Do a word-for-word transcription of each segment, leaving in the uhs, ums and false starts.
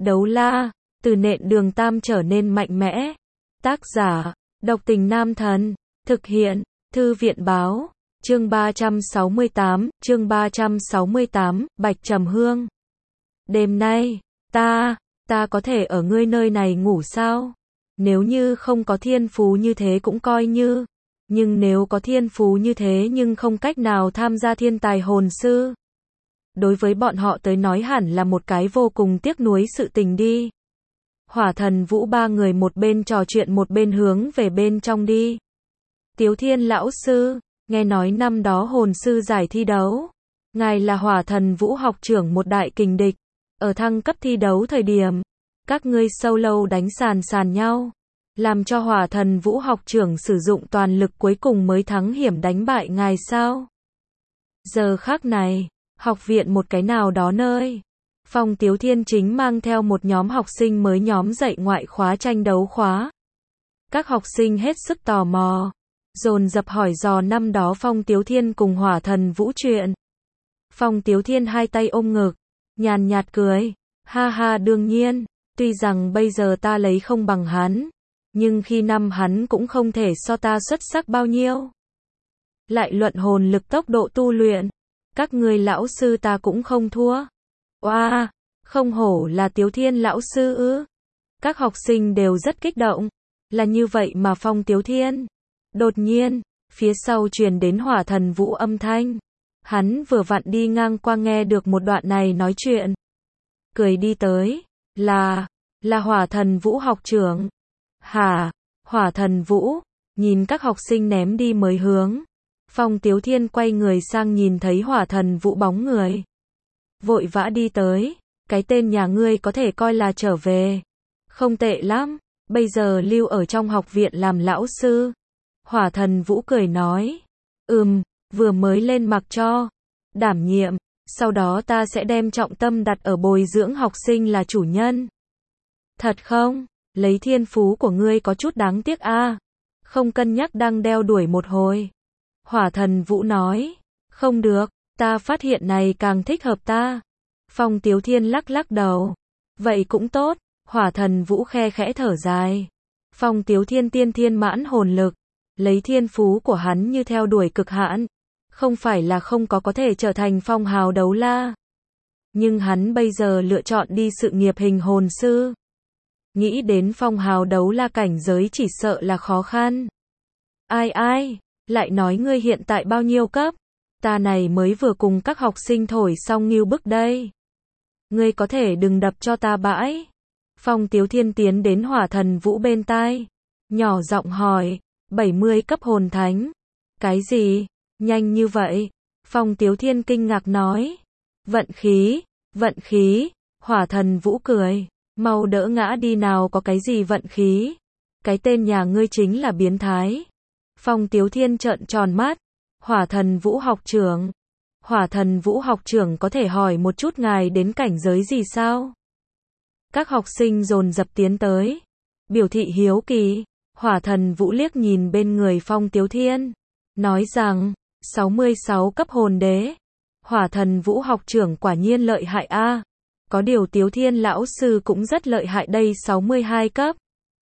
Đấu la, từ nện đường tam trở nên mạnh mẽ. Tác giả, độc tình nam thần. Thực hiện, thư viện báo. Chương ba trăm sáu mươi tám, chương ba trăm sáu mươi tám, Bạch Trầm Hương. Đêm nay, ta, ta có thể ở ngươi nơi này ngủ sao? Nếu như không có thiên phú như thế cũng coi như. Nhưng nếu có thiên phú như thế nhưng không cách nào tham gia thiên tài hồn sư. Đối với bọn họ tới nói hẳn là một cái vô cùng tiếc nuối sự tình đi. Hỏa Thần Vũ ba người một bên trò chuyện một bên hướng về bên trong đi. Tiếu Thiên lão sư, nghe nói năm đó hồn sư giải thi đấu. Ngài là Hỏa Thần Vũ học trưởng một đại kình địch. Ở thăng cấp thi đấu thời điểm, các ngươi solo đánh sàn sàn nhau. Làm cho Hỏa Thần Vũ học trưởng sử dụng toàn lực cuối cùng mới thắng hiểm đánh bại ngài sao? Giờ khắc này, học viện một cái nào đó nơi, Phong Tiếu Thiên chính mang theo một nhóm học sinh mới nhóm dạy ngoại khóa tranh đấu khóa. Các học sinh hết sức tò mò, dồn dập hỏi dò năm đó Phong Tiếu Thiên cùng Hỏa Thần Vũ chuyện. Phong Tiếu Thiên hai tay ôm ngực, nhàn nhạt cười, ha ha đương nhiên, tuy rằng bây giờ ta lấy không bằng hắn, nhưng khi năm hắn cũng không thể so ta xuất sắc bao nhiêu. Lại luận hồn lực tốc độ tu luyện, các ngươi lão sư ta cũng không thua. Oa, wow, không hổ là Tiếu Thiên lão sư ư? Các học sinh đều rất kích động. Là như vậy mà Phong Tiếu Thiên. Đột nhiên, phía sau truyền đến Hỏa Thần Vũ âm thanh. Hắn vừa vặn đi ngang qua nghe được một đoạn này nói chuyện. Cười đi tới, là, là Hỏa Thần Vũ học trưởng. Hả, Hỏa Thần Vũ, nhìn các học sinh ném đi mới hướng. Phong Tiếu Thiên quay người sang nhìn thấy Hỏa Thần Vũ bóng người. Vội vã đi tới, cái tên nhà ngươi có thể coi là trở về. Không tệ lắm, bây giờ lưu ở trong học viện làm lão sư. Hỏa Thần Vũ cười nói, ừm, vừa mới lên mặc cho, đảm nhiệm, sau đó ta sẽ đem trọng tâm đặt ở bồi dưỡng học sinh là chủ nhân. Thật không? Lấy thiên phú của ngươi có chút đáng tiếc a, à? Không cân nhắc đang đeo đuổi một hồi. Hỏa Thần Vũ nói, không được, ta phát hiện này càng thích hợp ta. Phong Tiếu Thiên lắc lắc đầu, vậy cũng tốt. Hỏa Thần Vũ khe khẽ thở dài. Phong Tiếu Thiên tiên thiên mãn hồn lực, lấy thiên phú của hắn như theo đuổi cực hạn, không phải là không có có thể trở thành phong hào đấu la. Nhưng hắn bây giờ lựa chọn đi sự nghiệp hình hồn sư. Nghĩ đến phong hào đấu la cảnh giới chỉ sợ là khó khăn. Ai ai, lại nói ngươi hiện tại bao nhiêu cấp? Ta này mới vừa cùng các học sinh thổi xong nghiêu bức đây. Ngươi có thể đừng đập cho ta bãi. Phong Tiếu Thiên tiến đến Hỏa Thần Vũ bên tai, nhỏ giọng hỏi, bảy mươi cấp hồn thánh. Cái gì? Nhanh như vậy? Phong Tiếu Thiên kinh ngạc nói. Vận khí, vận khí. Hỏa Thần Vũ cười, mau đỡ ngã đi nào có cái gì vận khí. Cái tên nhà ngươi chính là biến thái. Phong Tiếu Thiên trợn tròn mắt. Hỏa Thần Vũ học trưởng. Hỏa Thần Vũ học trưởng có thể hỏi một chút ngài đến cảnh giới gì sao? Các học sinh dồn dập tiến tới, biểu thị hiếu kỳ. Hỏa Thần Vũ liếc nhìn bên người Phong Tiếu Thiên, nói rằng, sáu mươi sáu cấp hồn đế. Hỏa Thần Vũ học trưởng quả nhiên lợi hại a. À. Có điều Tiếu Thiên lão sư cũng rất lợi hại đây, sáu mươi hai cấp.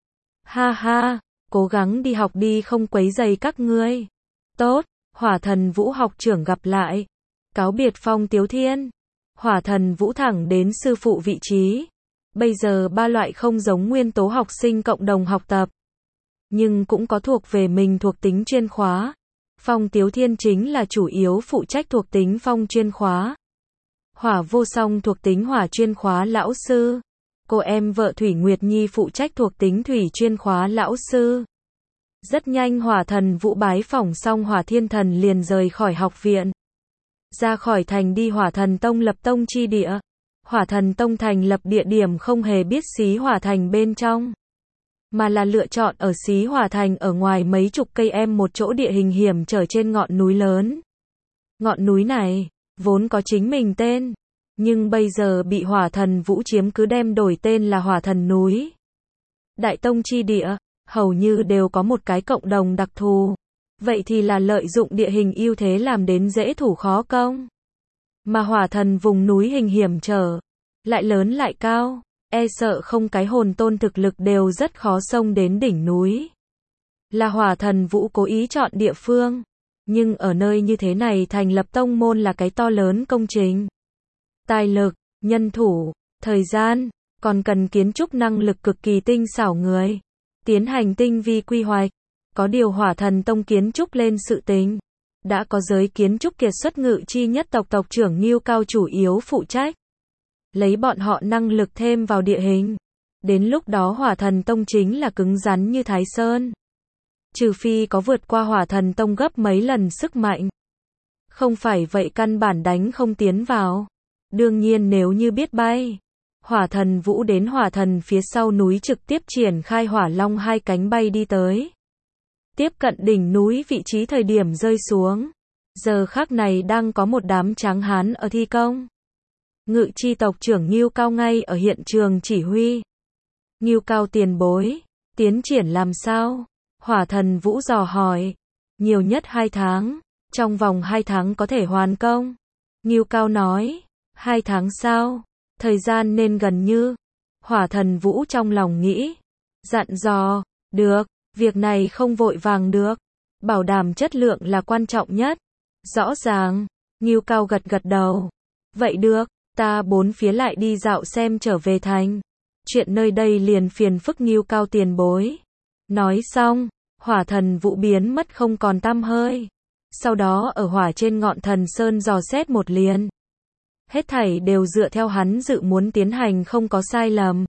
Ha ha, cố gắng đi học đi, không quấy rầy các ngươi. Tốt, Hỏa Thần Vũ học trưởng gặp lại. Cáo biệt Phong Tiếu Thiên. Hỏa Thần Vũ thẳng đến sư phụ vị trí. Bây giờ ba loại không giống nguyên tố học sinh cộng đồng học tập, nhưng cũng có thuộc về mình thuộc tính chuyên khóa. Phong Tiếu Thiên chính là chủ yếu phụ trách thuộc tính phong chuyên khóa. Hỏa Vô Song thuộc tính hỏa chuyên khóa lão sư. Cô em vợ Thủy Nguyệt Nhi phụ trách thuộc tính thủy chuyên khóa lão sư. Rất nhanh Hỏa Thần Vũ bái phỏng xong Hỏa Thiên Thần liền rời khỏi học viện. Ra khỏi thành đi Hỏa Thần Tông lập tông chi địa. Hỏa Thần Tông thành lập địa điểm không hề biết Xí Hỏa Thành bên trong, mà là lựa chọn ở Xí Hỏa Thành ở ngoài mấy chục cây em một chỗ địa hình hiểm trở trên ngọn núi lớn. Ngọn núi này, vốn có chính mình tên, nhưng bây giờ bị Hỏa Thần Vũ chiếm cứ đem đổi tên là Hỏa Thần Núi. Đại tông chi địa, hầu như đều có một cái cộng đồng đặc thù. Vậy thì là lợi dụng địa hình ưu thế làm đến dễ thủ khó công. Mà Hỏa Thần vùng núi hình hiểm trở, lại lớn lại cao, e sợ không cái hồn tôn thực lực đều rất khó xông đến đỉnh núi. Là Hỏa Thần Vũ cố ý chọn địa phương, nhưng ở nơi như thế này thành lập tông môn là cái to lớn công trình. Tài lực, nhân thủ, thời gian, còn cần kiến trúc năng lực cực kỳ tinh xảo người. Tiến hành tinh vi quy hoạch, có điều Hỏa Thần Tông kiến trúc lên sự tình. Đã có giới kiến trúc kiệt xuất Ngự Chi nhất tộc tộc trưởng Ngưu Cao chủ yếu phụ trách. Lấy bọn họ năng lực thêm vào địa hình. Đến lúc đó Hỏa Thần Tông chính là cứng rắn như Thái Sơn. Trừ phi có vượt qua Hỏa Thần Tông gấp mấy lần sức mạnh. Không phải vậy căn bản đánh không tiến vào. Đương nhiên nếu như biết bay, Hỏa Thần Vũ đến Hỏa Thần phía sau núi trực tiếp triển khai Hỏa Long hai cánh bay đi tới. Tiếp cận đỉnh núi vị trí thời điểm rơi xuống. Giờ khắc này đang có một đám tráng hán ở thi công. Ngự Chi tộc trưởng Ngưu Cao ngay ở hiện trường chỉ huy. Ngưu Cao tiền bối, tiến triển làm sao? Hỏa Thần Vũ dò hỏi. Nhiều nhất hai tháng, trong vòng hai tháng có thể hoàn công. Ngưu Cao nói, hai tháng sao? Thời gian nên gần như. Hỏa Thần Vũ trong lòng nghĩ. Dặn dò, được, việc này không vội vàng được. Bảo đảm chất lượng là quan trọng nhất. Rõ ràng, Ngưu Cao gật gật đầu. Vậy được, ta bốn phía lại đi dạo xem trở về thành. Chuyện nơi đây liền phiền phức Ngưu Cao tiền bối. Nói xong, Hỏa Thần Vũ biến mất không còn tăm hơi. Sau đó ở hỏa trên ngọn thần sơn dò xét một liền. Hết thảy đều dựa theo hắn dự muốn tiến hành không có sai lầm.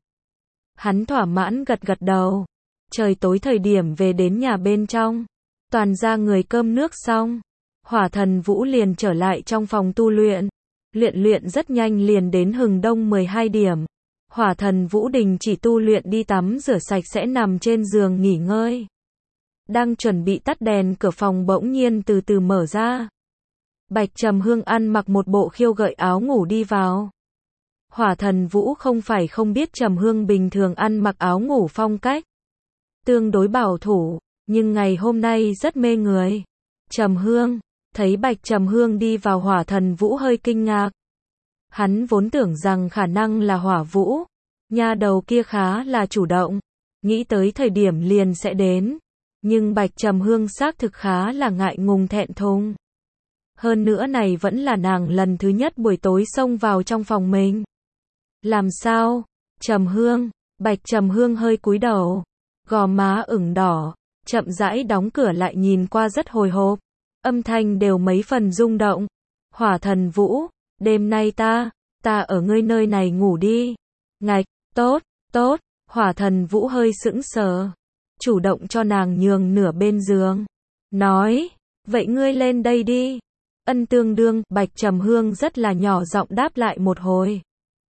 Hắn thỏa mãn gật gật đầu. Trời tối thời điểm về đến nhà bên trong. Toàn ra người cơm nước xong. Hỏa Thần Vũ liền trở lại trong phòng tu luyện. Luyện luyện rất nhanh liền đến hừng đông mười hai điểm. Hỏa Thần Vũ đình chỉ tu luyện đi tắm rửa sạch sẽ nằm trên giường nghỉ ngơi. Đang chuẩn bị tắt đèn cửa phòng bỗng nhiên từ từ mở ra. Bạch Trầm Hương ăn mặc một bộ khiêu gợi áo ngủ đi vào. Hỏa Thần Vũ không phải không biết Trầm Hương bình thường ăn mặc áo ngủ phong cách tương đối bảo thủ, nhưng ngày hôm nay rất mê người. Trầm Hương, thấy Bạch Trầm Hương đi vào Hỏa Thần Vũ hơi kinh ngạc. Hắn vốn tưởng rằng khả năng là Hỏa Vũ, nha đầu kia khá là chủ động, nghĩ tới thời điểm liền sẽ đến. Nhưng Bạch Trầm Hương xác thực khá là ngại ngùng thẹn thùng. Hơn nữa này vẫn là nàng lần thứ nhất buổi tối xông vào trong phòng mình. Làm sao? Trầm Hương, Bạch Trầm Hương hơi cúi đầu, gò má ửng đỏ, chậm rãi đóng cửa lại nhìn qua rất hồi hộp. Âm thanh đều mấy phần rung động. Hỏa Thần Vũ, đêm nay ta, ta ở ngươi nơi này ngủ đi. Ngạch, tốt, tốt, Hỏa Thần Vũ hơi sững sờ. Chủ động cho nàng nhường nửa bên giường. Nói, vậy ngươi lên đây đi. Ân tương đương, Bạch Trầm Hương rất là nhỏ giọng đáp lại một hồi.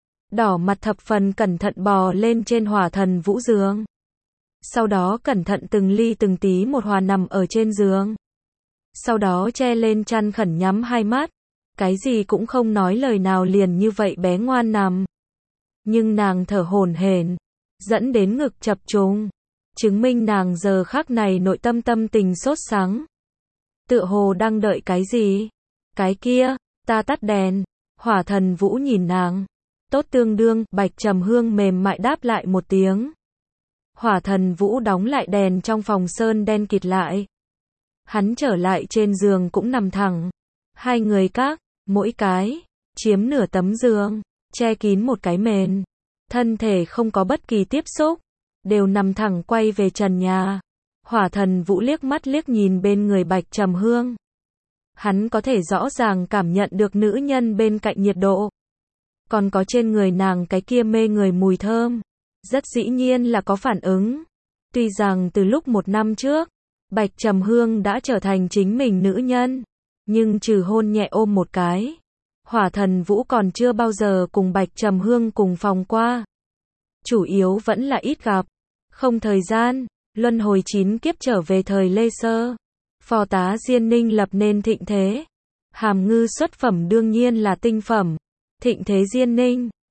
Đỏ mặt thập phần cẩn thận bò lên trên Hỏa Thần Vũ giường. Sau đó cẩn thận từng ly từng tí một hòa nằm ở trên giường. Sau đó che lên chăn khẩn nhắm hai mắt. Cái gì cũng không nói lời nào liền như vậy bé ngoan nằm. Nhưng nàng thở hổn hển, dẫn đến ngực chập trùng. Chứng minh nàng giờ khắc này nội tâm tâm tình sốt sắng. Tựa hồ đang đợi cái gì? Cái kia, ta tắt đèn. Hỏa Thần Vũ nhìn nàng. Tốt tương đương, Bạch Trầm Hương mềm mại đáp lại một tiếng. Hỏa Thần Vũ đóng lại đèn trong phòng sơn đen kịt lại. Hắn trở lại trên giường cũng nằm thẳng. Hai người các, mỗi cái, chiếm nửa tấm giường, che kín một cái mền. Thân thể không có bất kỳ tiếp xúc. Đều nằm thẳng quay về trần nhà. Hỏa Thần Vũ liếc mắt liếc nhìn bên người Bạch Trầm Hương. Hắn có thể rõ ràng cảm nhận được nữ nhân bên cạnh nhiệt độ. Còn có trên người nàng cái kia mê người mùi thơm. Rất dĩ nhiên là có phản ứng. Tuy rằng từ lúc một năm trước, Bạch Trầm Hương đã trở thành chính mình nữ nhân. Nhưng trừ hôn nhẹ ôm một cái, Hỏa Thần Vũ còn chưa bao giờ cùng Bạch Trầm Hương cùng phòng qua. Chủ yếu vẫn là ít gặp. Không thời gian, luân hồi chín kiếp trở về thời Lê Sơ. Phò tá Diên Ninh lập nên thịnh thế. Hàm Ngư xuất phẩm đương nhiên là tinh phẩm. Thịnh thế Diên Ninh,